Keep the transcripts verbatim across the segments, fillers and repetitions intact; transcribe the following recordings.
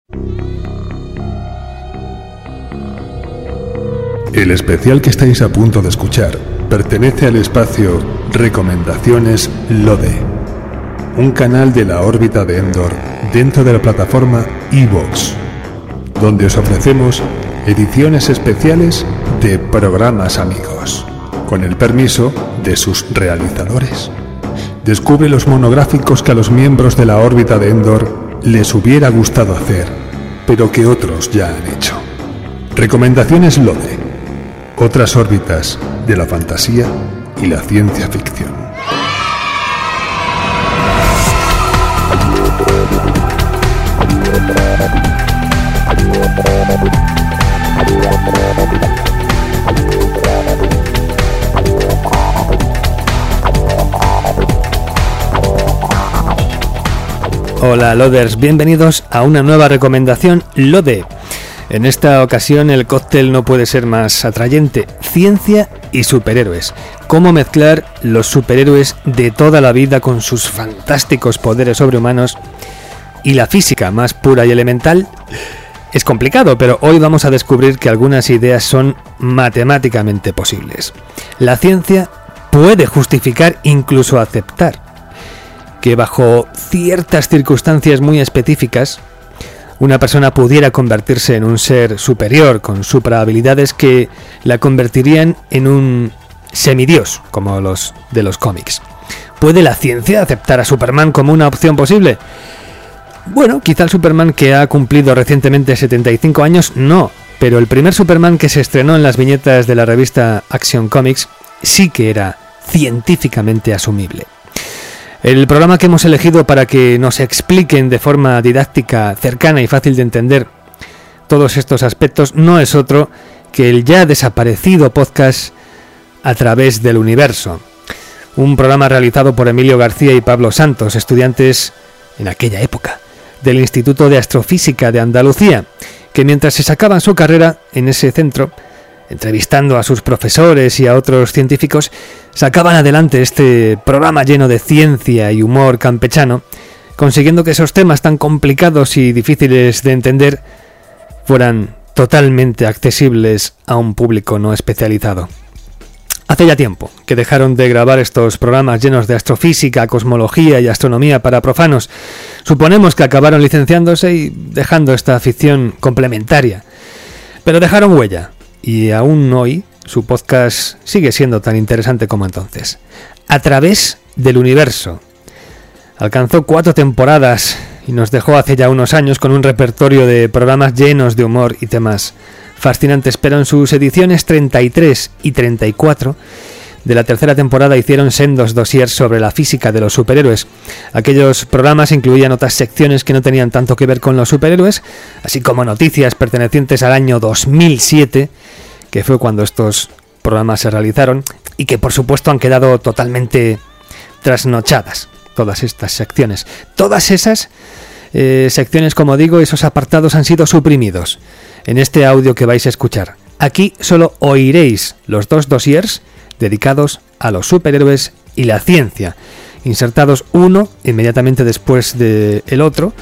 El especial que estáis a punto de escuchar pertenece al espacio Recomendaciones LODE, un canal de la órbita de Endor dentro de la plataforma iVoox, donde os ofrecemos ediciones especiales de programas amigos, con el permiso de sus realizadores. Descubre los monográficos que a los miembros de la órbita de Endor les hubiera gustado hacer, pero que otros ya han hecho. Recomendaciones LODE, otras órbitas de la fantasía y la ciencia ficción. Hola Loders, bienvenidos a una nueva recomendación LODE. En esta ocasión el cóctel no puede ser más atrayente: ciencia y superhéroes. Cómo mezclar los superhéroes de toda la vida con sus fantásticos poderes sobrehumanos y la física más pura y elemental. Es complicado, pero hoy vamos a descubrir que algunas ideas son matemáticamente posibles. La ciencia puede justificar, incluso aceptar, que bajo ciertas circunstancias muy específicas una persona pudiera convertirse en un ser superior con suprahabilidades que la convertirían en un semidios, como los de los cómics. ¿Puede la ciencia aceptar a Superman como una opción posible? Bueno, quizá el Superman que ha cumplido recientemente setenta y cinco años no, pero el primer Superman que se estrenó en las viñetas de la revista Action Comics sí que era científicamente asumible. El programa que hemos elegido para que nos expliquen de forma didáctica, cercana y fácil de entender todos estos aspectos no es otro que el ya desaparecido podcast A Través del Universo. Un programa realizado por Emilio García y Pablo Santos, estudiantes en aquella época del Instituto de Astrofísica de Andalucía, que mientras se sacaban su carrera en ese centro, entrevistando a sus profesores y a otros científicos, sacaban adelante este programa lleno de ciencia y humor campechano, consiguiendo que esos temas tan complicados y difíciles de entender fueran totalmente accesibles a un público no especializado. Hace ya tiempo que dejaron de grabar estos programas llenos de astrofísica, cosmología y astronomía para profanos. Suponemos que acabaron licenciándose y dejando esta afición complementaria. Pero dejaron huella. Y aún hoy su podcast sigue siendo tan interesante como entonces. A Través del Universo. Alcanzó cuatro temporadas y nos dejó hace ya unos años con un repertorio de programas llenos de humor y temas fascinantes, pero en sus ediciones treinta y tres y treinta y cuatro de la tercera temporada hicieron sendos dossiers sobre la física de los superhéroes. Aquellos programas incluían otras secciones que no tenían tanto que ver con los superhéroes, así como noticias pertenecientes al año dos mil siete, que fue cuando estos programas se realizaron, y que por supuesto han quedado totalmente trasnochadas, todas estas secciones. Todas esas eh, secciones, como digo, esos apartados han sido suprimidos en este audio que vais a escuchar. Aquí solo oiréis los dos dossiers dedicados a los superhéroes y la ciencia, insertados uno inmediatamente después del otro,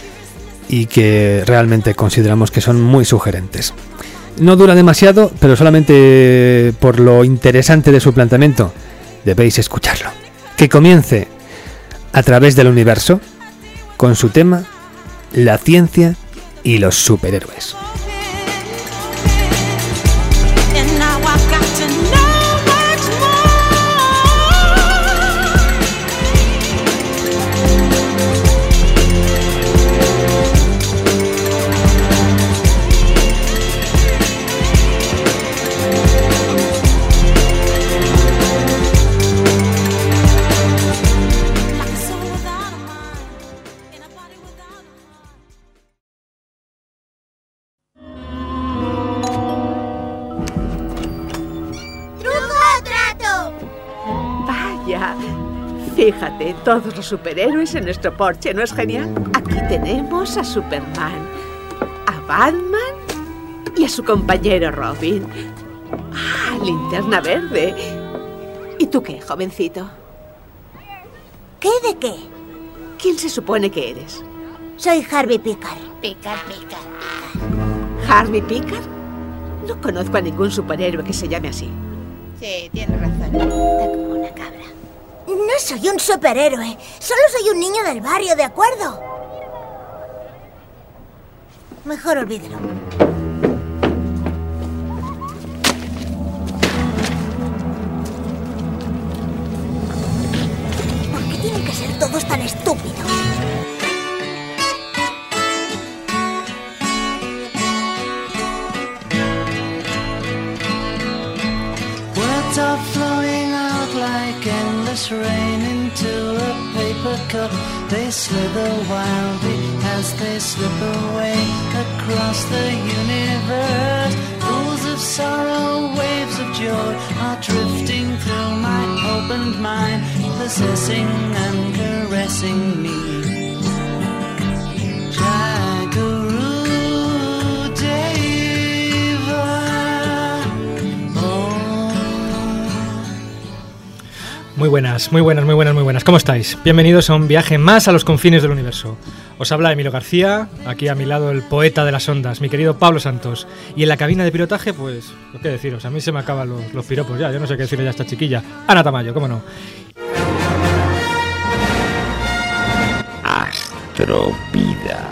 y que realmente consideramos que son muy sugerentes. No dura demasiado, pero solamente por lo interesante de su planteamiento debéis escucharlo. Que comience A Través del Universo con su tema la ciencia y los superhéroes. Fíjate, todos los superhéroes en nuestro porche, ¿no es genial? Aquí tenemos a Superman, a Batman y a su compañero Robin. ¡Ah, Linterna Verde! ¿Y tú qué, jovencito? ¿Qué de qué? ¿Quién se supone que eres? Soy Harvey Pickard. Pickard, Pickard, Pickard. ¿Harvey Pickard? No conozco a ningún superhéroe que se llame así. Sí, tienes razón. Está como una cabra. No soy un superhéroe. Solo soy un niño del barrio, ¿de acuerdo? Mejor olvídelo. ¿Por qué tienen que ser todos tan estúpidos? Words are flowing out like endless rain into a paper cup. They slither wildly as they slip away across the universe. Pools of sorrow, waves of joy are drifting through my opened mind, possessing and caressing me. Muy buenas, muy buenas, muy buenas, muy buenas. ¿Cómo estáis? Bienvenidos a un viaje más a los confines del universo. Os habla Emilio García, aquí a mi lado el poeta de las ondas, mi querido Pablo Santos. Y en la cabina de pilotaje, pues, ¿qué deciros? A mí se me acaban los, los piropos ya, yo no sé qué decirle ya a esta chiquilla. Ana Tamayo, ¿cómo no? Astrovida.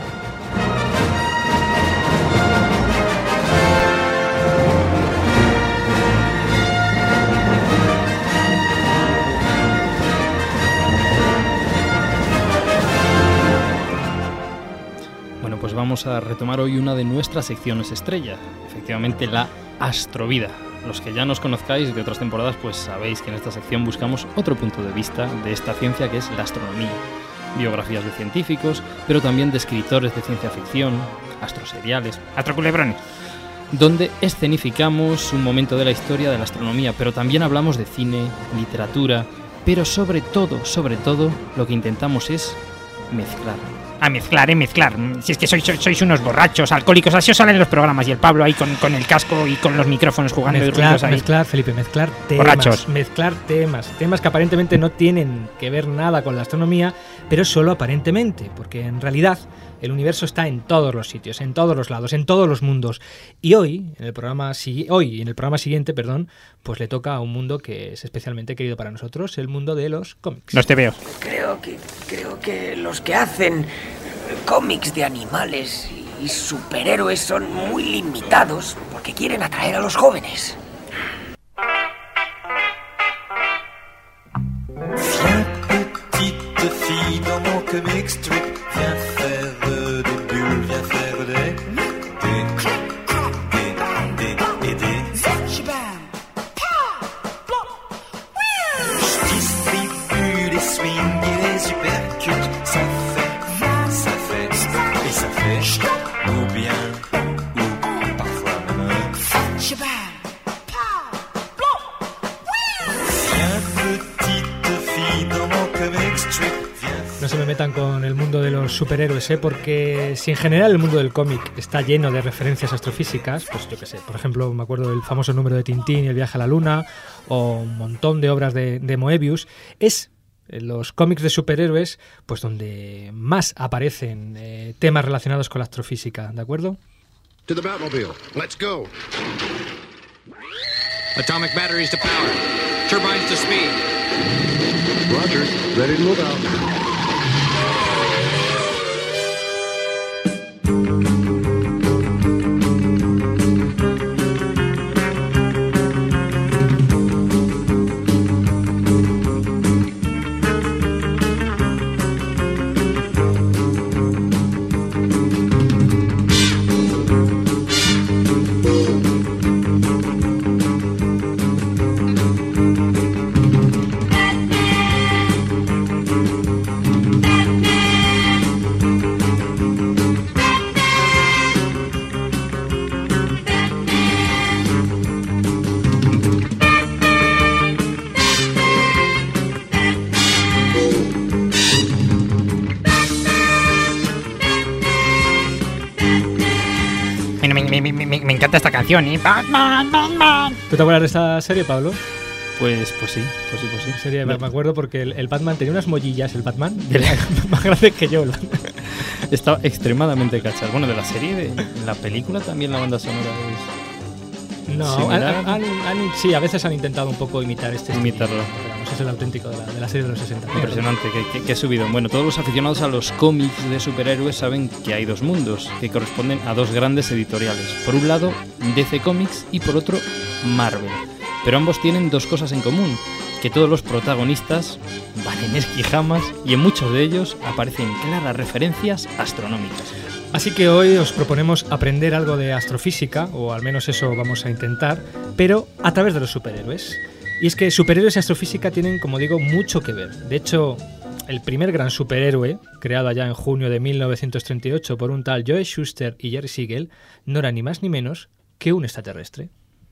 Pues vamos a retomar hoy una de nuestras secciones estrella, efectivamente la Astrovida. Los que ya nos conozcáis de otras temporadas, pues sabéis que en esta sección buscamos otro punto de vista de esta ciencia que es la astronomía. Biografías de científicos, pero también de escritores de ciencia ficción, astroseriales, astroculebrones, donde escenificamos un momento de la historia de la astronomía, pero también hablamos de cine, literatura, pero sobre todo, sobre todo, lo que intentamos es mezclar. A mezclar, eh, mezclar. Si es que sois, sois, sois unos borrachos, alcohólicos, así os salen los programas. Y el Pablo ahí con, con el casco y con los micrófonos jugando. Mezclar, y ahí. mezclar, Felipe, mezclar temas. Borrachos. Mezclar temas. Temas que aparentemente no tienen que ver nada con la astronomía, pero solo aparentemente, porque en realidad el universo está en todos los sitios, en todos los lados, en todos los mundos. Y hoy, en el programa, hoy, en el programa siguiente, perdón, pues le toca a un mundo que es especialmente querido para nosotros, el mundo de los cómics. Los te veo. Creo que, creo que los que hacen cómics de animales y superhéroes son muy limitados porque quieren atraer a los jóvenes. No se me metan con el mundo de los superhéroes, ¿eh? Porque si en general el mundo del cómic está lleno de referencias astrofísicas, pues yo qué sé, por ejemplo, me acuerdo del famoso número de Tintín y el viaje a la luna, o un montón de obras de, de Moebius, es en los cómics de superhéroes pues donde más aparecen eh, temas relacionados con la astrofísica, ¿de acuerdo? To the Batmobile. Let's go. Atomic batteries to power. Turbines to speed. Roger. Ready to move out. Me, me, me, me encanta esta canción, ¿eh? Batman, Batman. ¿Tú te acuerdas de esta serie, Pablo? Pues, pues sí, pues sí, pues sí. Serie, me acuerdo porque el, el Batman tenía unas mollillas, el Batman, más grandes que yo. Está extremadamente cachas. Bueno, de la serie, de la película también la banda sonora es... No, han, han, han, sí, a veces han intentado un poco imitar este Imitarlo. estilo, pero es el auténtico de la, de la serie de los sesenta. Impresionante, que, que, que subido. Bueno, todos los aficionados a los cómics de superhéroes saben que hay dos mundos, que corresponden a dos grandes editoriales. Por un lado, D C Comics y por otro, Marvel. Pero ambos tienen dos cosas en común, que todos los protagonistas van en esquijamas y en muchos de ellos aparecen claras referencias astronómicas. Así que hoy os proponemos aprender algo de astrofísica, o al menos eso vamos a intentar, pero a través de los superhéroes. Y es que superhéroes y astrofísica tienen, como digo, mucho que ver. De hecho, el primer gran superhéroe, creado allá en junio de mil novecientos treinta y ocho por un tal Joe Shuster y Jerry Siegel, no era ni más ni menos que un extraterrestre.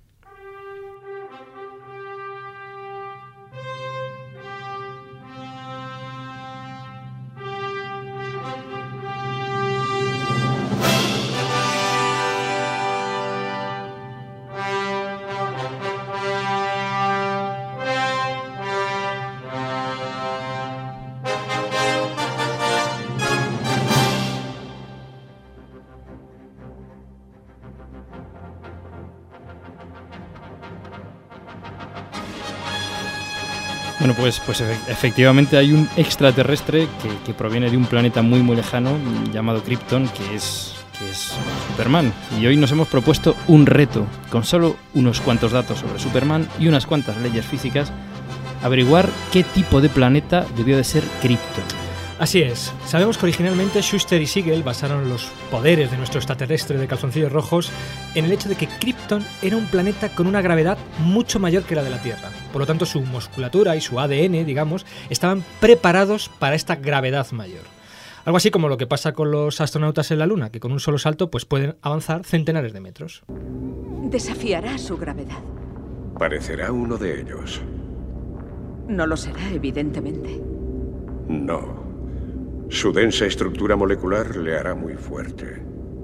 Bueno, pues, pues efectivamente hay un extraterrestre que, que proviene de un planeta muy muy lejano llamado Krypton, que es, que es Superman. Y hoy nos hemos propuesto un reto, con solo unos cuantos datos sobre Superman y unas cuantas leyes físicas, averiguar qué tipo de planeta debió de ser Krypton. Así es, sabemos que originalmente Shuster y Siegel basaron los poderes de nuestro extraterrestre de calzoncillos rojos en el hecho de que Krypton era un planeta con una gravedad mucho mayor que la de la Tierra. Por lo tanto, su musculatura y su A D N, digamos, estaban preparados para esta gravedad mayor. Algo así como lo que pasa con los astronautas en la Luna, que con un solo salto pues pueden avanzar centenares de metros. Desafiará su gravedad. Parecerá uno de ellos. No lo será, evidentemente. No. Su densa estructura molecular le hará muy fuerte.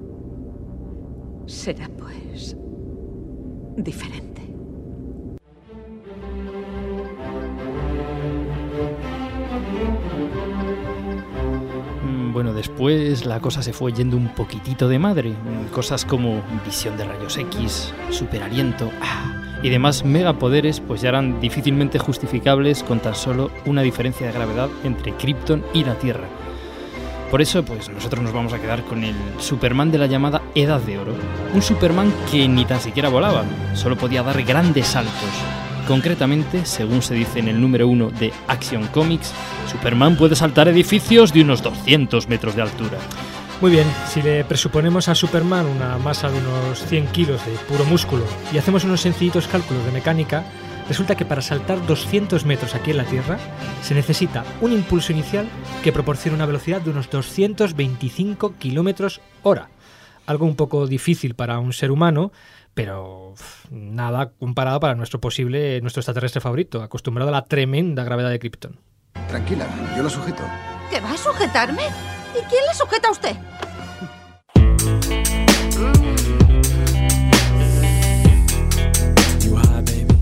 Será, pues, diferente. Bueno, después la cosa se fue yendo un poquitito de madre. Cosas como visión de rayos X, superaliento ah, y demás megapoderes pues ya eran difícilmente justificables con tan solo una diferencia de gravedad entre Krypton y la Tierra. Por eso, pues nosotros nos vamos a quedar con el Superman de la llamada Edad de Oro. Un Superman que ni tan siquiera volaba, solo podía dar grandes saltos. Concretamente, según se dice en el número uno de Action Comics, Superman puede saltar edificios de unos doscientos metros de altura. Muy bien, si le presuponemos a Superman una masa de unos cien kilos de puro músculo y hacemos unos sencillitos cálculos de mecánica, resulta que para saltar doscientos metros aquí en la Tierra se necesita un impulso inicial que proporciona una velocidad de unos doscientos veinticinco kilómetros hora. Algo un poco difícil para un ser humano, pero nada comparado para nuestro posible, nuestro extraterrestre favorito, acostumbrado a la tremenda gravedad de Krypton. Tranquila, yo lo sujeto. ¿Que va a sujetarme? ¿Y quién le sujeta a usted? You high, baby?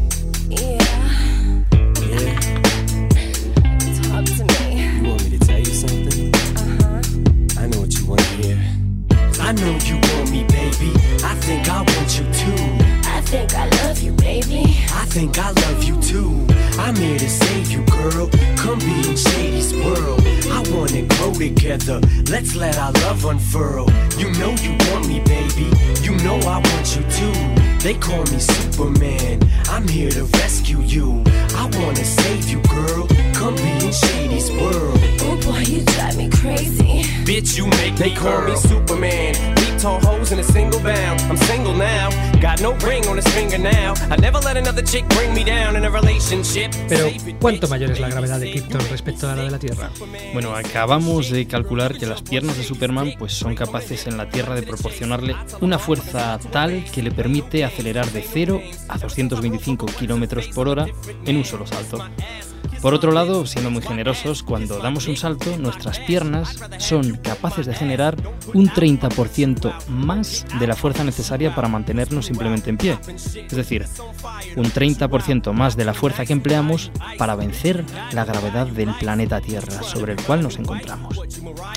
Yeah. Yeah. Talk to me. You want me to tell you something? Uh-huh. I know what you want to hear. I know you want me, baby. I think I want you too. I think I love you, baby. I think I love you too. I'm here to save you, girl. Come be in Shady's world. I wanna grow together. Let's let our love unfurl. You know you want me, baby. You know I want you too. They call me Superman. I'm here to rescue you. I wanna save you, girl. Come be in Shady's world. Oh boy, you drive me crazy. Bitch, you make They me call girl. me Superman. Leap tall hoes in a single bound. I'm single now. Got no ring on his finger now. I never let another chick bring me down in a relationship. Pero, ¿cuánto mayor es la gravedad de Krypton respecto a la de la Tierra? Bueno, acabamos de calcular que las piernas de Superman pues son capaces en la Tierra de proporcionarle una fuerza tal que le permite acelerar de cero a doscientos veinticinco kilómetros por hora en un solo salto. Por otro lado, siendo muy generosos, cuando damos un salto, nuestras piernas son capaces de generar un treinta por ciento más de la fuerza necesaria para mantenernos simplemente en pie. Es decir, un treinta por ciento más de la fuerza que empleamos para vencer la gravedad del planeta Tierra sobre el cual nos encontramos.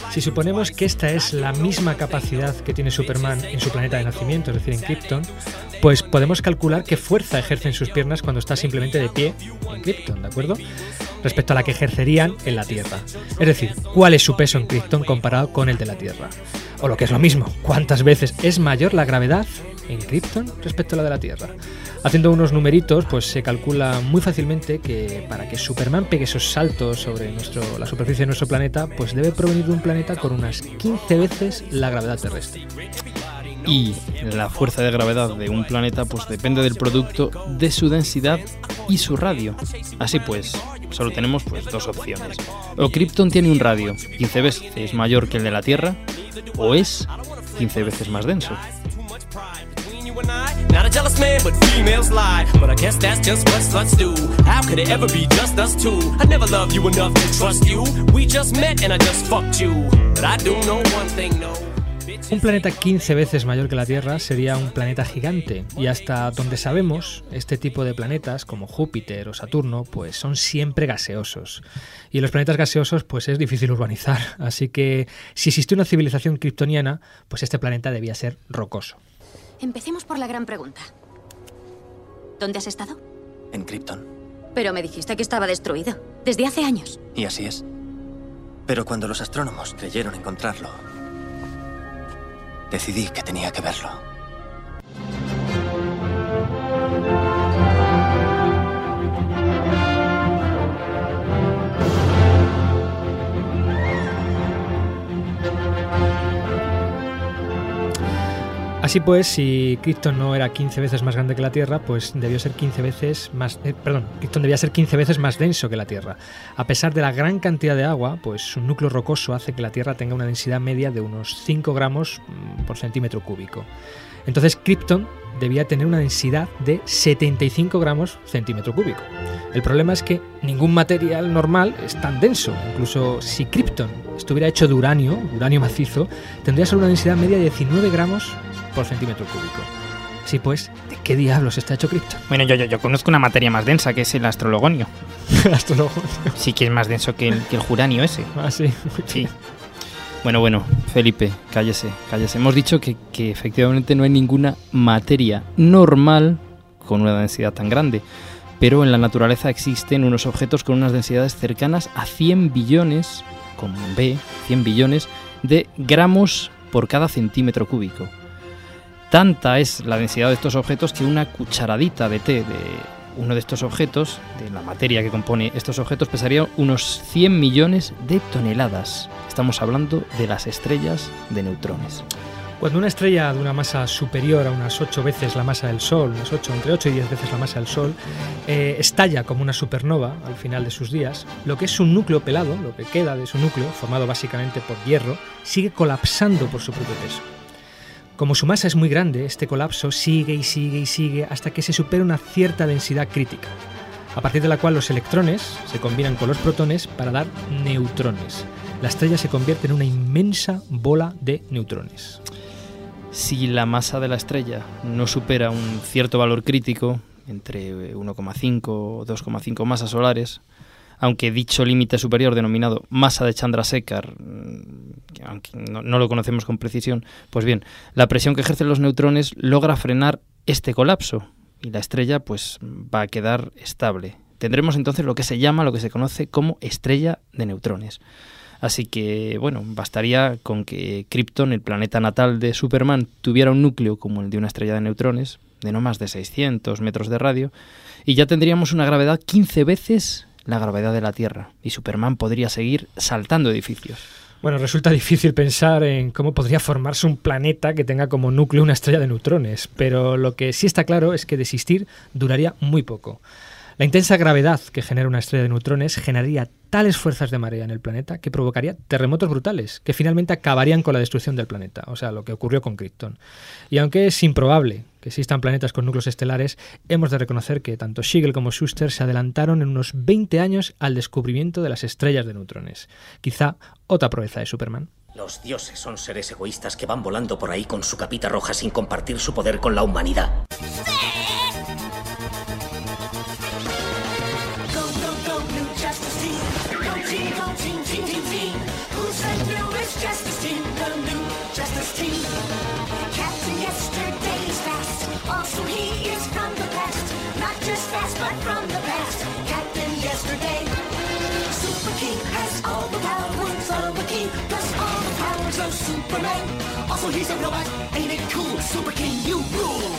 Si suponemos que esta es la misma capacidad que tiene Superman en su planeta de nacimiento, es decir, en Krypton, pues podemos calcular qué fuerza ejercen sus piernas cuando está simplemente de pie en Krypton, ¿de acuerdo? Respecto a la que ejercerían en la Tierra. Es decir, ¿cuál es su peso en Krypton comparado con el de la Tierra? O lo que es lo mismo, ¿cuántas veces es mayor la gravedad en Krypton respecto a la de la Tierra? Haciendo unos numeritos, pues se calcula muy fácilmente que para que Superman pegue esos saltos sobre nuestro, la superficie de nuestro planeta, pues debe provenir de un planeta con unas quince veces la gravedad terrestre. Y la fuerza de gravedad de un planeta pues depende del producto de su densidad y su radio. Así pues, solo tenemos pues dos opciones. O Krypton tiene un radio quince veces mayor que el de la Tierra, o es quince veces más denso. Not a jealous man, but females lie. But I guess that's just what sluts do. How could it ever be just us two? I never loved you enough to trust you. We just met and I just fucked you. But I do know one thing, no. Un planeta quince veces mayor que la Tierra sería un planeta gigante, y hasta donde sabemos, este tipo de planetas, como Júpiter o Saturno, pues son siempre gaseosos. Y en los planetas gaseosos pues es difícil urbanizar, así que si existe una civilización kryptoniana, pues este planeta debía ser rocoso. Empecemos por la gran pregunta. ¿Dónde has estado? En Krypton. Pero me dijiste que estaba destruido, desde hace años. Y así es. Pero cuando los astrónomos creyeron encontrarlo, decidí que tenía que verlo. Así pues, si Krypton no era quince veces más grande que la Tierra, pues debió ser quince veces más, eh, perdón, Krypton debía ser quince veces más denso que la Tierra. A pesar de la gran cantidad de agua, pues su núcleo rocoso hace que la Tierra tenga una densidad media de unos cinco gramos por centímetro cúbico. Entonces Krypton debía tener una densidad de setenta y cinco gramos centímetro cúbico. El problema es que ningún material normal es tan denso. Incluso si Krypton estuviera hecho de uranio, uranio macizo, tendría solo una densidad media de diecinueve gramos por centímetro cúbico. Así pues, ¿de qué diablos está hecho Krypton? Bueno, yo, yo, yo conozco una materia más densa, que es el astrologonio. ¿El astrologonio? Sí, que es más denso que el, que el uranio ese. Ah, sí. Sí. Bueno, bueno, Felipe, cállese, cállese. Hemos dicho que, que efectivamente no hay ninguna materia normal con una densidad tan grande, pero en la naturaleza existen unos objetos con unas densidades cercanas a cien billones, con B, cien billones, de gramos por cada centímetro cúbico. Tanta es la densidad de estos objetos que una cucharadita de té de uno de estos objetos, de la materia que compone estos objetos, pesaría unos cien millones de toneladas. Estamos hablando de las estrellas de neutrones. Cuando una estrella de una masa superior a unas ocho veces la masa del Sol, unas ocho, entre ocho y diez veces la masa del Sol, eh, estalla como una supernova al final de sus días, lo que es su núcleo pelado, lo que queda de su núcleo, formado básicamente por hierro, sigue colapsando por su propio peso. Como su masa es muy grande, este colapso sigue y sigue y sigue hasta que se supera una cierta densidad crítica, a partir de la cual los electrones se combinan con los protones para dar neutrones. La estrella se convierte en una inmensa bola de neutrones. Si la masa de la estrella no supera un cierto valor crítico, entre uno coma cinco o dos coma cinco masas solares, aunque dicho límite superior denominado masa de Chandrasekhar, aunque no, no lo conocemos con precisión, pues bien, la presión que ejercen los neutrones logra frenar este colapso y la estrella pues va a quedar estable. Tendremos entonces lo que se llama, lo que se conoce como estrella de neutrones. Así que, bueno, bastaría con que Krypton, el planeta natal de Superman, tuviera un núcleo como el de una estrella de neutrones, de no más de seiscientos metros de radio, y ya tendríamos una gravedad quince veces la gravedad de la Tierra, y Superman podría seguir saltando edificios. Bueno, resulta difícil pensar en cómo podría formarse un planeta que tenga como núcleo una estrella de neutrones, pero lo que sí está claro es que de existir duraría muy poco. La intensa gravedad que genera una estrella de neutrones generaría tales fuerzas de marea en el planeta que provocaría terremotos brutales que finalmente acabarían con la destrucción del planeta, o sea, lo que ocurrió con Krypton. Y aunque es improbable que existan planetas con núcleos estelares, hemos de reconocer que tanto Siegel como Schuster se adelantaron en unos veinte años al descubrimiento de las estrellas de neutrones. Quizá otra proeza de Superman. Los dioses son seres egoístas que van volando por ahí con su capita roja sin compartir su poder con la humanidad. Justice Team, the new Justice Team. Captain Yesterday is fast, also he is from the past. Not just fast, but from the past. Captain Yesterday. Super King has all the powers of a king, plus all the powers of Superman. Also he's a robot, ain't it cool? Super King, you rule.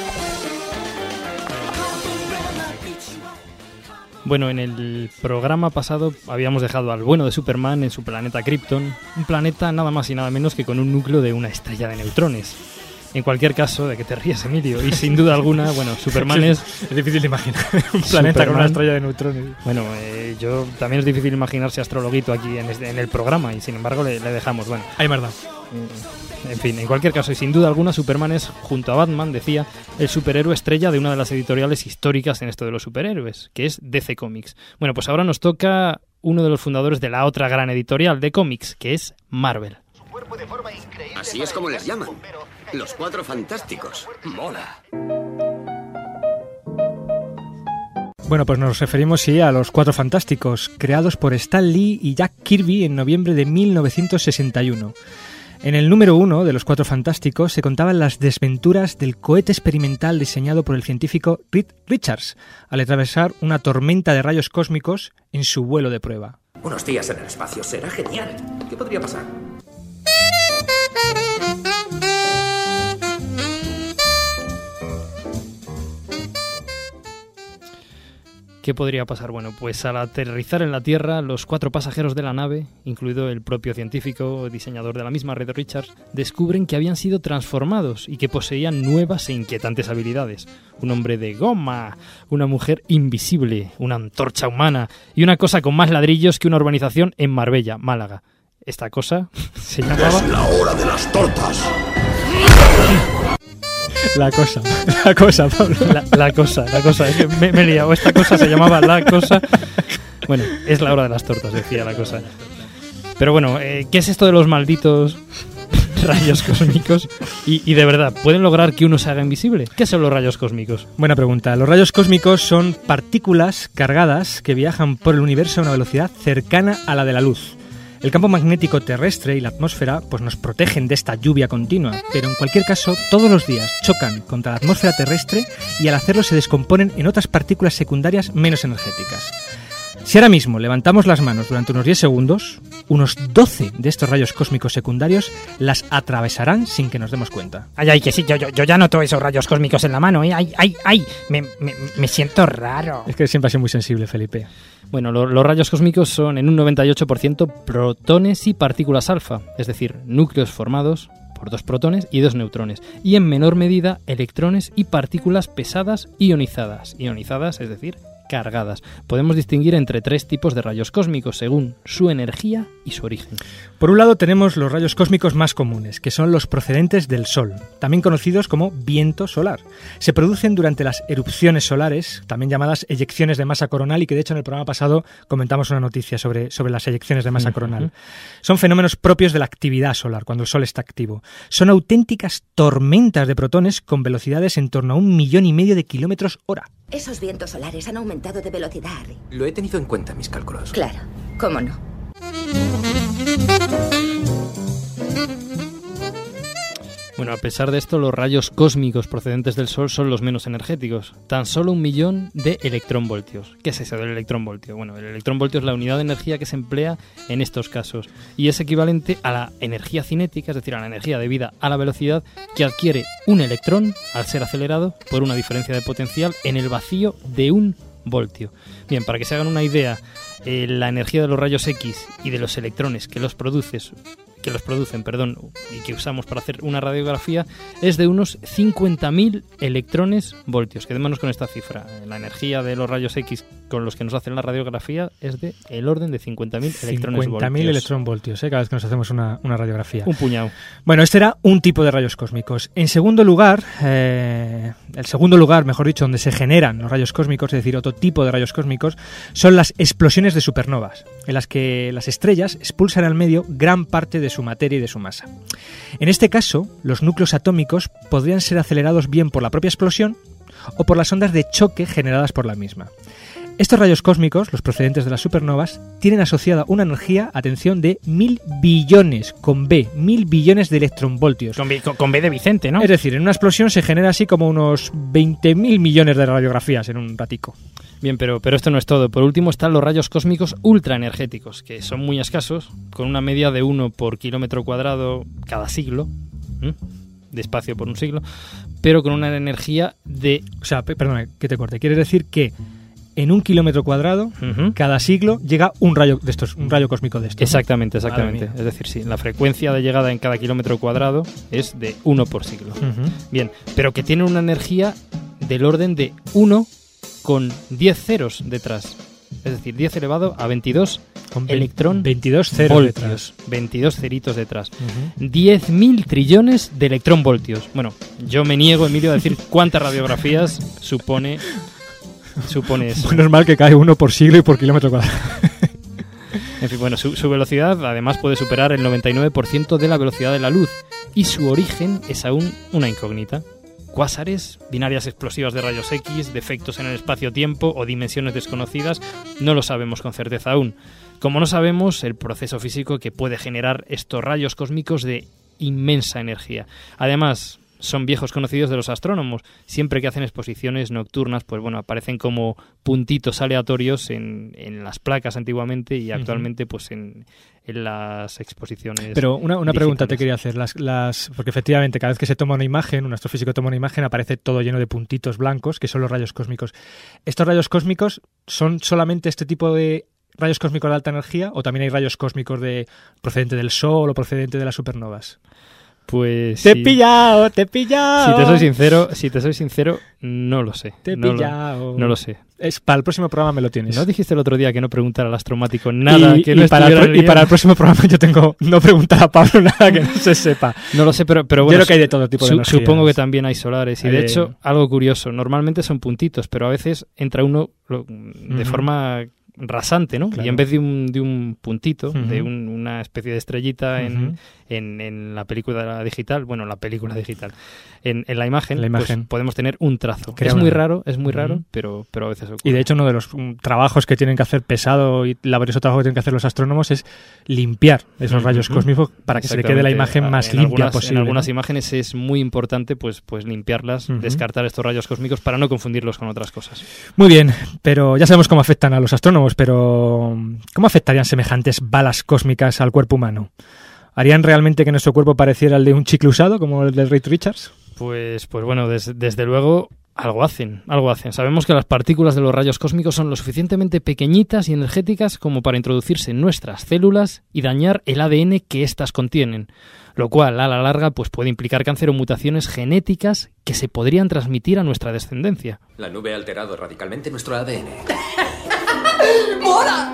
Bueno, en el programa pasado habíamos dejado al bueno de Superman en su planeta Krypton, un planeta nada más y nada menos que con un núcleo de una estrella de neutrones. En cualquier caso, ¿de qué te ríes, Emilio? Y sin duda alguna, bueno, Superman es... Es difícil de imaginar un planeta Superman, con una estrella de neutrones. Bueno, eh, yo también es difícil imaginarse astrologuito aquí en, este, en el programa y sin embargo le, le dejamos, bueno. Hay verdad. En fin, en cualquier caso, y sin duda alguna, Superman es, junto a Batman, decía, el superhéroe estrella de una de las editoriales históricas en esto de los superhéroes, que es D C Comics. Bueno, pues ahora nos toca uno de los fundadores de la otra gran editorial de cómics, que es Marvel. Así es como les llaman. Los Cuatro Fantásticos. Mola. Bueno, pues nos referimos sí a los Cuatro Fantásticos, creados por Stan Lee y Jack Kirby en noviembre de mil novecientos sesenta y uno. En el número uno de los Cuatro Fantásticos se contaban las desventuras del cohete experimental diseñado por el científico Reed Richards al atravesar una tormenta de rayos cósmicos en su vuelo de prueba. Unos días en el espacio será genial. ¿Qué podría pasar? ¿Qué podría pasar? Bueno, pues al aterrizar en la Tierra, los cuatro pasajeros de la nave, incluido el propio científico diseñador de la misma, Reed Richards, descubren que habían sido transformados y que poseían nuevas e inquietantes habilidades. Un hombre de goma, una mujer invisible, una antorcha humana y una cosa con más ladrillos que una urbanización en Marbella, Málaga. Esta cosa se llamaba... ¡Es la hora de las tortas! La cosa, la cosa, Pablo. La, la cosa, la cosa. Es que me, me he liado. Esta cosa se llamaba la cosa. Bueno, es la hora de las tortas, decía la cosa. Pero bueno, eh, ¿qué es esto de los malditos rayos cósmicos? Y, y de verdad, ¿pueden lograr que uno se haga invisible? ¿Qué son los rayos cósmicos? Buena pregunta. Los rayos cósmicos son partículas cargadas que viajan por el universo a una velocidad cercana a la de la luz. El campo magnético terrestre y la atmósfera pues nos protegen de esta lluvia continua, pero en cualquier caso todos los días chocan contra la atmósfera terrestre y al hacerlo se descomponen en otras partículas secundarias menos energéticas. Si ahora mismo levantamos las manos durante unos diez segundos, unos doce de estos rayos cósmicos secundarios las atravesarán sin que nos demos cuenta. Ay, ay, que sí, yo, yo, yo ya noto esos rayos cósmicos en la mano, ¿eh? Ay, ay, ay, me, me, me siento raro. Es que siempre has sido muy sensible, Felipe. Bueno, lo, los rayos cósmicos son en un noventa y ocho por ciento protones y partículas alfa, es decir, núcleos formados por dos protones y dos neutrones, y en menor medida electrones y partículas pesadas ionizadas, ionizadas, es decir, cargadas. Podemos distinguir entre tres tipos de rayos cósmicos según su energía y su origen. Por un lado tenemos los rayos cósmicos más comunes, que son los procedentes del Sol, también conocidos como viento solar. Se producen durante las erupciones solares, también llamadas eyecciones de masa coronal, y que de hecho en el programa pasado comentamos una noticia sobre, sobre las eyecciones de masa uh-huh. coronal. Son fenómenos propios de la actividad solar, cuando el Sol está activo. Son auténticas tormentas de protones con velocidades en torno a un millón y medio de kilómetros hora. Esos vientos solares han aumentado de velocidad, Harry. Lo he tenido en cuenta en mis cálculos. Claro, ¿cómo no? Bueno, a pesar de esto, los rayos cósmicos procedentes del Sol son los menos energéticos. Tan solo un millón de electronvoltios. ¿Qué es eso del electronvoltio? Bueno, el electronvoltio es la unidad de energía que se emplea en estos casos y es equivalente a la energía cinética, es decir, a la energía debida a la velocidad que adquiere un electrón al ser acelerado por una diferencia de potencial en el vacío de un voltio. Bien, para que se hagan una idea, eh, la energía de los rayos X y de los electrones que los produces que los producen, perdón, y que usamos para hacer una radiografía es de unos cincuenta mil electrones voltios. Quedémonos con esta cifra. La energía de los rayos X con los que nos hacen la radiografía es de el orden de cincuenta mil electrones voltios. cincuenta mil electronvoltios, ¿eh? Cada vez que nos hacemos una, una radiografía. Un puñado. Bueno, este era un tipo de rayos cósmicos. En segundo lugar, eh, el segundo lugar, mejor dicho, donde se generan los rayos cósmicos, es decir, otro tipo de rayos cósmicos, son las explosiones de supernovas, en las que las estrellas expulsan al medio gran parte de su materia y de su masa. En este caso, los núcleos atómicos podrían ser acelerados bien por la propia explosión o por las ondas de choque generadas por la misma. Estos rayos cósmicos, los procedentes de las supernovas, tienen asociada una energía, atención, de mil billones, con B, mil billones de electronvoltios. Con B, con B de Vicente, ¿no? Es decir, en una explosión se genera así como unos veinte mil millones de radiografías en un ratico. Bien, pero, pero esto no es todo. Por último están los rayos cósmicos ultraenergéticos, que son muy escasos, con una media de uno por kilómetro cuadrado cada siglo, ¿eh? de espacio por un siglo, pero con una energía de... O sea, perdona, que te corte. ¿Quieres decir que en un kilómetro cuadrado, uh-huh. cada siglo, llega un rayo de estos, un rayo cósmico de estos? Exactamente, exactamente. Es decir, sí, la frecuencia de llegada en cada kilómetro cuadrado es de uno por siglo. Uh-huh. Bien, pero que tiene una energía del orden de uno con diez ceros detrás. Es decir, diez elevado a veintidós con electrón veintidós ceros voltios, detrás. veintidós ceritos detrás. Uh-huh. diez mil trillones de electronvoltios. Bueno, yo me niego, Emilio, a decir cuántas radiografías supone supone eso. Bueno, es mal que cae uno por siglo y por kilómetro cuadrado. En fin, bueno, su, su velocidad además puede superar el noventa y nueve por ciento de la velocidad de la luz y su origen es aún una incógnita. Cuásares, binarias explosivas de rayos X, defectos en el espacio-tiempo o dimensiones desconocidas, no lo sabemos con certeza aún. Como no sabemos el proceso físico que puede generar estos rayos cósmicos de inmensa energía. Además, son viejos conocidos de los astrónomos. Siempre que hacen exposiciones nocturnas, pues bueno, aparecen como puntitos aleatorios en, en las placas antiguamente y actualmente pues en, en las exposiciones. Pero una, una pregunta te quería hacer, las, las porque efectivamente cada vez que se toma una imagen, un astrofísico toma una imagen, aparece todo lleno de puntitos blancos, que son los rayos cósmicos. ¿Estos rayos cósmicos son solamente este tipo de rayos cósmicos de alta energía o también hay rayos cósmicos de procedente del Sol o procedente de las supernovas? Pues te he sí. pillado, te he pillado. Si te soy sincero, si te soy sincero, no lo sé. Te he no pillado. Lo, no lo sé. Es para el próximo programa me lo tienes. ¿No dijiste el otro día que no preguntara al astromático nada y, que no y para, el, y y para el próximo programa yo tengo no preguntar a Pablo nada que no se sepa. No lo sé, pero, pero bueno. Yo creo que hay de todo tipo de su, energías. Supongo que también hay solares. Y de eh, hecho, algo curioso, normalmente son puntitos, pero a veces entra uno lo, de uh-huh. forma rasante, ¿no? Claro. Y en vez de un, de un puntito, uh-huh. de un, una especie de estrellita en, uh-huh. en, en la película digital, bueno, la película digital, en, en la imagen, la imagen. Pues podemos tener un trazo. Crea es una... muy raro, es muy raro, uh-huh. pero, pero a veces ocurre. Y de hecho uno de los um, trabajos que tienen que hacer pesado y laborioso trabajo que tienen que hacer los astrónomos es limpiar esos uh-huh. rayos cósmicos para que se le quede la imagen más en limpia algunas, posible. En algunas ¿no? imágenes es muy importante pues, pues limpiarlas, uh-huh. descartar estos rayos cósmicos para no confundirlos con otras cosas. Muy bien, pero ya sabemos cómo afectan a los astrónomos, pero ¿cómo afectarían semejantes balas cósmicas al cuerpo humano? ¿Harían realmente que nuestro cuerpo pareciera el de un chicle usado, como el de Reed Richards? Pues, pues bueno, des, desde luego algo hacen, algo hacen. Sabemos que las partículas de los rayos cósmicos son lo suficientemente pequeñitas y energéticas como para introducirse en nuestras células y dañar el A D N que éstas contienen, lo cual a la larga pues, puede implicar cáncer o mutaciones genéticas que se podrían transmitir a nuestra descendencia. La nube ha alterado radicalmente nuestro A D N. ¡Mola!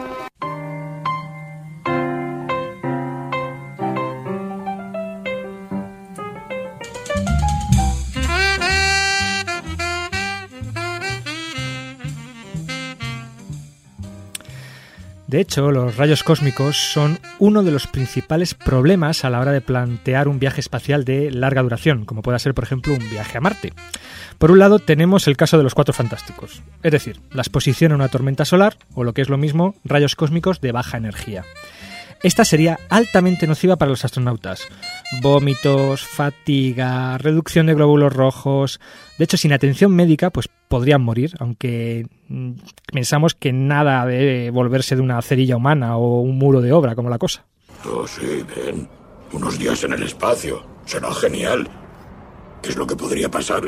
De hecho, los rayos cósmicos son uno de los principales problemas a la hora de plantear un viaje espacial de larga duración, como pueda ser, por ejemplo, un viaje a Marte. Por un lado, tenemos el caso de los Cuatro Fantásticos, es decir, la exposición a una tormenta solar, o lo que es lo mismo, rayos cósmicos de baja energía. Esta sería altamente nociva para los astronautas. Vómitos, fatiga, reducción de glóbulos rojos... De hecho, sin atención médica, pues podrían morir, aunque mmm, pensamos que nada debe volverse de una cerilla humana o un muro de obra, como la cosa. Oh, sí, ven. Unos días en el espacio. Será genial. ¿Qué es lo que podría pasar?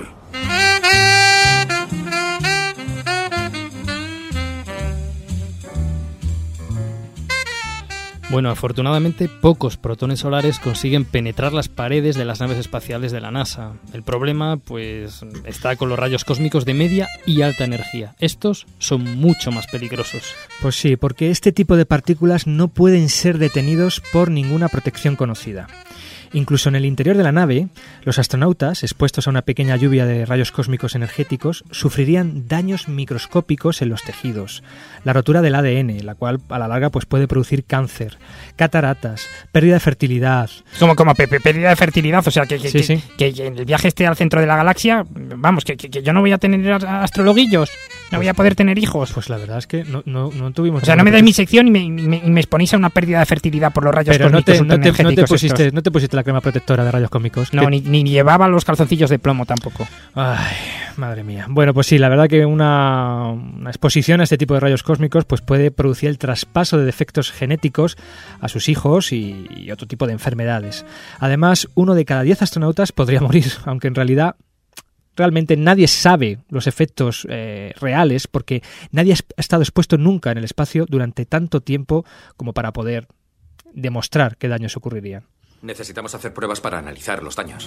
Bueno, afortunadamente pocos protones solares consiguen penetrar las paredes de las naves espaciales de la NASA. El problema, pues, está con los rayos cósmicos de media y alta energía. Estos son mucho más peligrosos. Pues sí, porque este tipo de partículas no pueden ser detenidos por ninguna protección conocida. Incluso en el interior de la nave, los astronautas, expuestos a una pequeña lluvia de rayos cósmicos energéticos, sufrirían daños microscópicos en los tejidos, la rotura del A D N, la cual a la larga pues, puede producir cáncer, cataratas, pérdida de fertilidad... Como, como pe- pe- pérdida de fertilidad, o sea, que, que, sí, que, sí. que, que en el viaje este al centro de la galaxia, vamos, que, que, que yo no voy a tener astrologuillos. No voy a poder tener hijos. Pues la verdad es que no, no, no tuvimos... O sea, no me dais mi sección y me, y, me, y me exponéis a una pérdida de fertilidad por los rayos Pero cósmicos no te, no, te, no, te pusiste, estos. no te pusiste la crema protectora de rayos cósmicos. No, ni, ni llevaba los calzoncillos de plomo tampoco. Ay, madre mía. Bueno, pues sí, la verdad que una, una exposición a este tipo de rayos cósmicos pues puede producir el traspaso de defectos genéticos a sus hijos y, y otro tipo de enfermedades. Además, uno de cada diez astronautas podría morir, aunque en realidad... Realmente nadie sabe los efectos eh, reales porque nadie ha estado expuesto nunca en el espacio durante tanto tiempo como para poder demostrar qué daños ocurrirían. Necesitamos hacer pruebas para analizar los daños.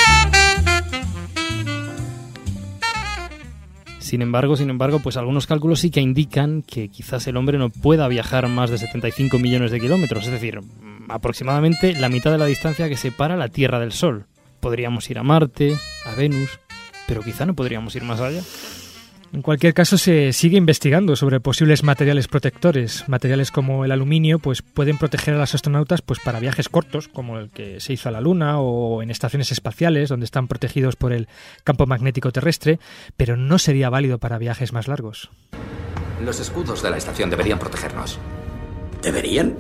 Sin embargo, sin embargo, pues algunos cálculos sí que indican que quizás el hombre no pueda viajar más de setenta y cinco millones de kilómetros, es decir, aproximadamente la mitad de la distancia que separa la Tierra del Sol. Podríamos ir a Marte, a Venus... pero quizá no podríamos ir más allá. En cualquier caso, se sigue investigando sobre posibles materiales protectores. Materiales como el aluminio pues pueden proteger a los astronautas pues para viajes cortos, como el que se hizo a la Luna o en estaciones espaciales, donde están protegidos por el campo magnético terrestre, pero no sería válido para viajes más largos. Los escudos de la estación deberían protegernos. ¿Deberían?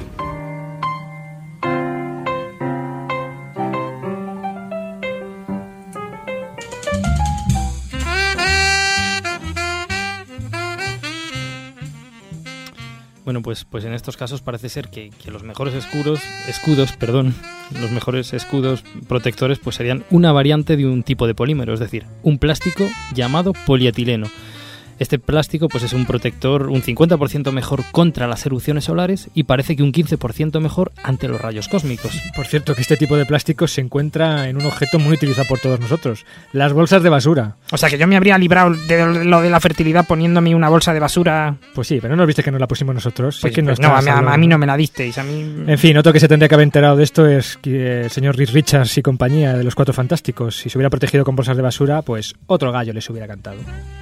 Bueno, pues, pues en estos casos parece ser que, que los mejores escudos, escudos, perdón, los mejores escudos protectores pues serían una variante de un tipo de polímero, es decir, un plástico llamado polietileno. Este plástico pues es un protector un cincuenta por ciento mejor contra las erupciones solares y parece que un quince por ciento mejor ante los rayos cósmicos. Por cierto, que este tipo de plástico se encuentra en un objeto muy utilizado por todos nosotros, las bolsas de basura. O sea, que yo me habría librado de lo de la fertilidad poniéndome una bolsa de basura. Pues sí, pero no viste que nos la pusimos nosotros. Pues, es que pues no, no a, mí, a mí no me la disteis. A mí... En fin, otro que se tendría que haber enterado de esto es que el señor Reed Richards y compañía de los Cuatro Fantásticos. Si se hubiera protegido con bolsas de basura, pues otro gallo les hubiera cantado.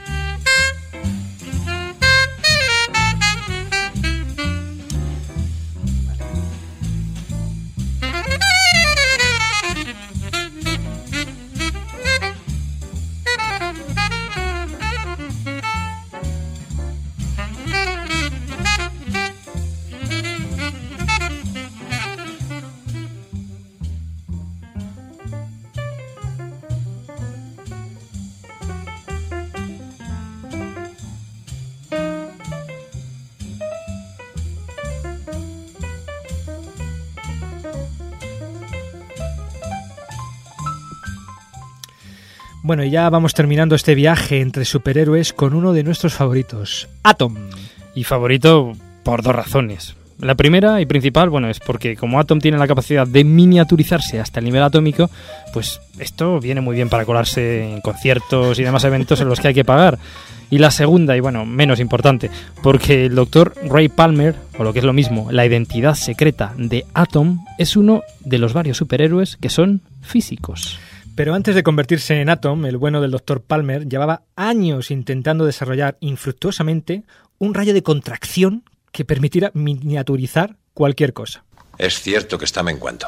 Bueno, y ya vamos terminando este viaje entre superhéroes con uno de nuestros favoritos, Atom. Y favorito por dos razones. La primera y principal, bueno, es porque como Atom tiene la capacidad de miniaturizarse hasta el nivel atómico, pues esto viene muy bien para colarse en conciertos y demás eventos en los que hay que pagar. Y la segunda, y bueno, menos importante, porque el doctor Ray Palmer, o lo que es lo mismo, la identidad secreta de Atom, es uno de los varios superhéroes que son físicos. Pero antes de convertirse en Atom, el bueno del doctor Palmer llevaba años intentando desarrollar infructuosamente un rayo de contracción que permitiera miniaturizar cualquier cosa. Es cierto que está menguando.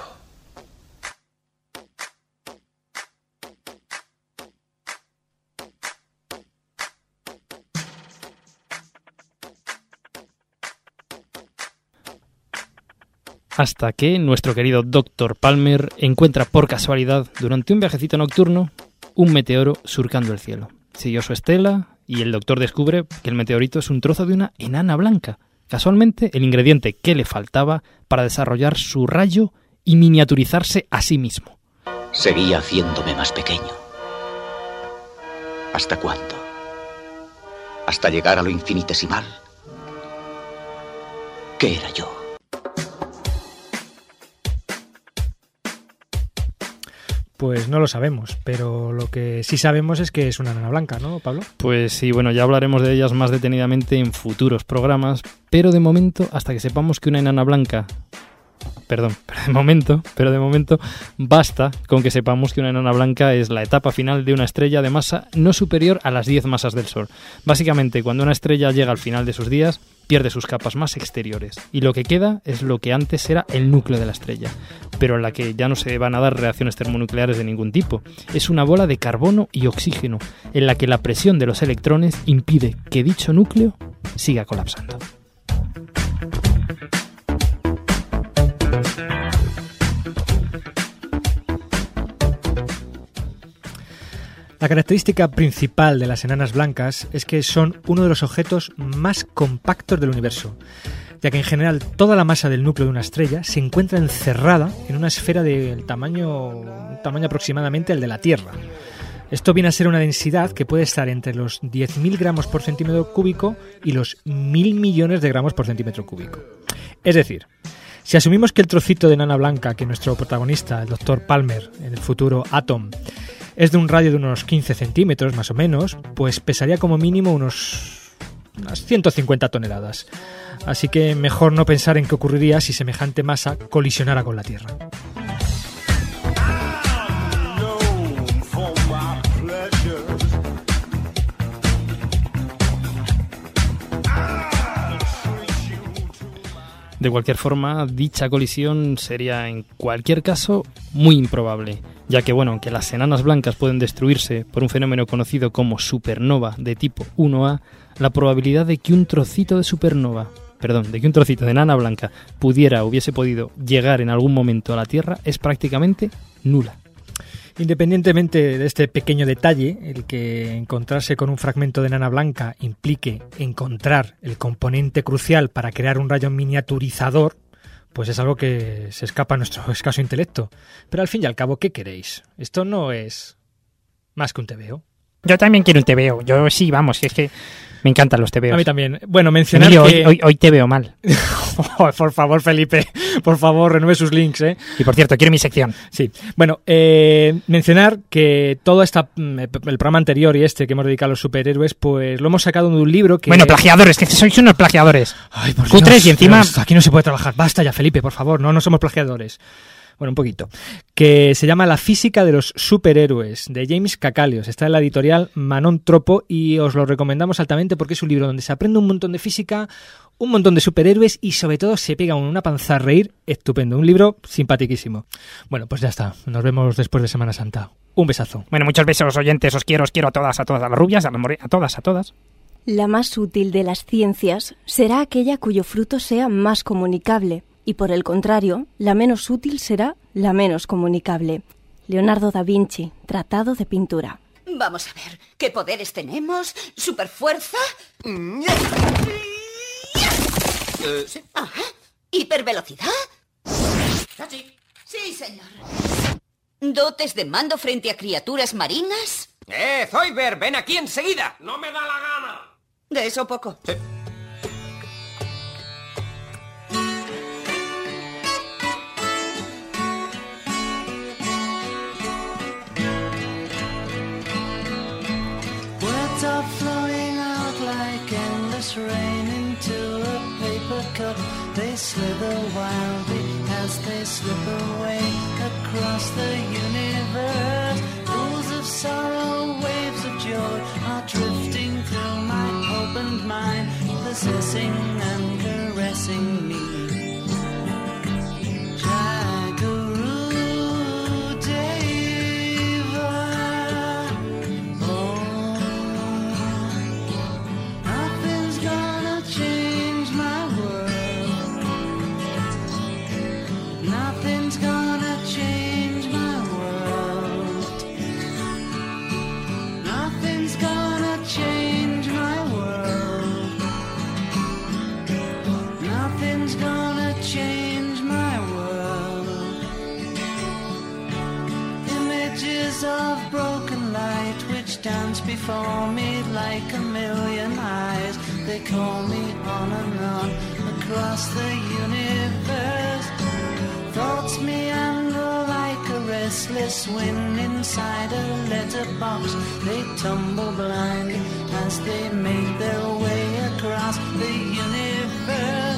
Hasta que nuestro querido doctor Palmer encuentra por casualidad, durante un viajecito nocturno, un meteoro surcando el cielo. Siguió su estela y el doctor descubre que el meteorito es un trozo de una enana blanca. Casualmente, el ingrediente que le faltaba para desarrollar su rayo y miniaturizarse a sí mismo. Seguía haciéndome más pequeño. ¿Hasta cuándo? ¿Hasta llegar a lo infinitesimal? ¿Qué era yo? Pues no lo sabemos, pero lo que sí sabemos es que es una enana blanca, ¿no, Pablo? Pues sí, bueno, ya hablaremos de ellas más detenidamente en futuros programas, pero de momento, hasta que sepamos que una enana blanca... Perdón, pero de momento, pero de momento basta con que sepamos que una enana blanca es la etapa final de una estrella de masa no superior a las diez masas del Sol. Básicamente, cuando una estrella llega al final de sus días, pierde sus capas más exteriores y lo que queda es lo que antes era el núcleo de la estrella, pero en la que ya no se van a dar reacciones termonucleares de ningún tipo. Es una bola de carbono y oxígeno en la que la presión de los electrones impide que dicho núcleo siga colapsando. La característica principal de las enanas blancas es que son uno de los objetos más compactos del universo, ya que en general toda la masa del núcleo de una estrella se encuentra encerrada en una esfera del tamaño, un tamaño aproximadamente al de la Tierra. Esto viene a ser una densidad que puede estar entre los diez mil gramos por centímetro cúbico y los mil millones de gramos por centímetro cúbico. Es decir, si asumimos que el trocito de enana blanca que nuestro protagonista, el doctor Palmer, en el futuro Atom, es de un radio de unos quince centímetros más o menos, pues pesaría como mínimo unos unas ciento cincuenta toneladas. Así que mejor no pensar en qué ocurriría si semejante masa colisionara con la Tierra. De cualquier forma, dicha colisión sería en cualquier caso muy improbable, ya que bueno, aunque las enanas blancas pueden destruirse por un fenómeno conocido como supernova de tipo uno A, la probabilidad de que un trocito de supernova, perdón, de que un trocito de enana blanca pudiera o hubiese podido llegar en algún momento a la Tierra es prácticamente nula. Independientemente de este pequeño detalle, el que encontrarse con un fragmento de enana blanca implique encontrar el componente crucial para crear un rayo miniaturizador, pues es algo que se escapa a nuestro escaso intelecto. Pero al fin y al cabo, ¿qué queréis? Esto no es más que un tebeo. Yo también quiero un tebeo. Yo sí, vamos, es que me encantan los tebeos. A mí también. Bueno, mencionar Emilio, que... hoy, hoy, hoy te veo mal. Por favor, Felipe, por favor, renueve sus links, ¿eh? Y por cierto, quiero mi sección. Sí. Bueno, eh, mencionar que todo esta, el programa anterior y este que hemos dedicado a los superhéroes, pues lo hemos sacado de un libro que... Bueno, plagiadores, que sois unos plagiadores. Ay, por Cutres Dios, y encima... Dios, aquí no se puede trabajar. Basta ya, Felipe, por favor, no, no somos plagiadores. Bueno, un poquito. Que se llama La física de los superhéroes, de James Cacalios. Está en la editorial Manon Tropo y os lo recomendamos altamente porque es un libro donde se aprende un montón de física, un montón de superhéroes y sobre todo se pega una panza a reír estupendo. Un libro simpaticísimo. Bueno, pues ya está. Nos vemos después de Semana Santa. Un besazo. Bueno, muchos besos, oyentes. Os quiero, os quiero a todas, a todas. A las rubias, a las more... a todas, a todas. La más útil de las ciencias será aquella cuyo fruto sea más comunicable. Y por el contrario, la menos útil será la menos comunicable. Leonardo da Vinci, Tratado de Pintura. Vamos a ver, ¿qué poderes tenemos? ¿Superfuerza? Uh, sí. Ajá. ¿Hipervelocidad? Sí. Sí, señor. ¿Dotes de mando frente a criaturas marinas? ¡Eh, Zoidberg! ¡Ven aquí enseguida! ¡No me da la gana! De eso poco. Sí. Are flowing out like endless rain into a paper cup. They slither wildly as they slip away across the universe. Pools of sorrow, waves of joy are drifting through my opened mind, possessing and caressing me. Dance before me like a million eyes. They call me on and on across the universe. Thoughts meander like a restless wind inside a letterbox. They tumble blindly as they make their way across the universe.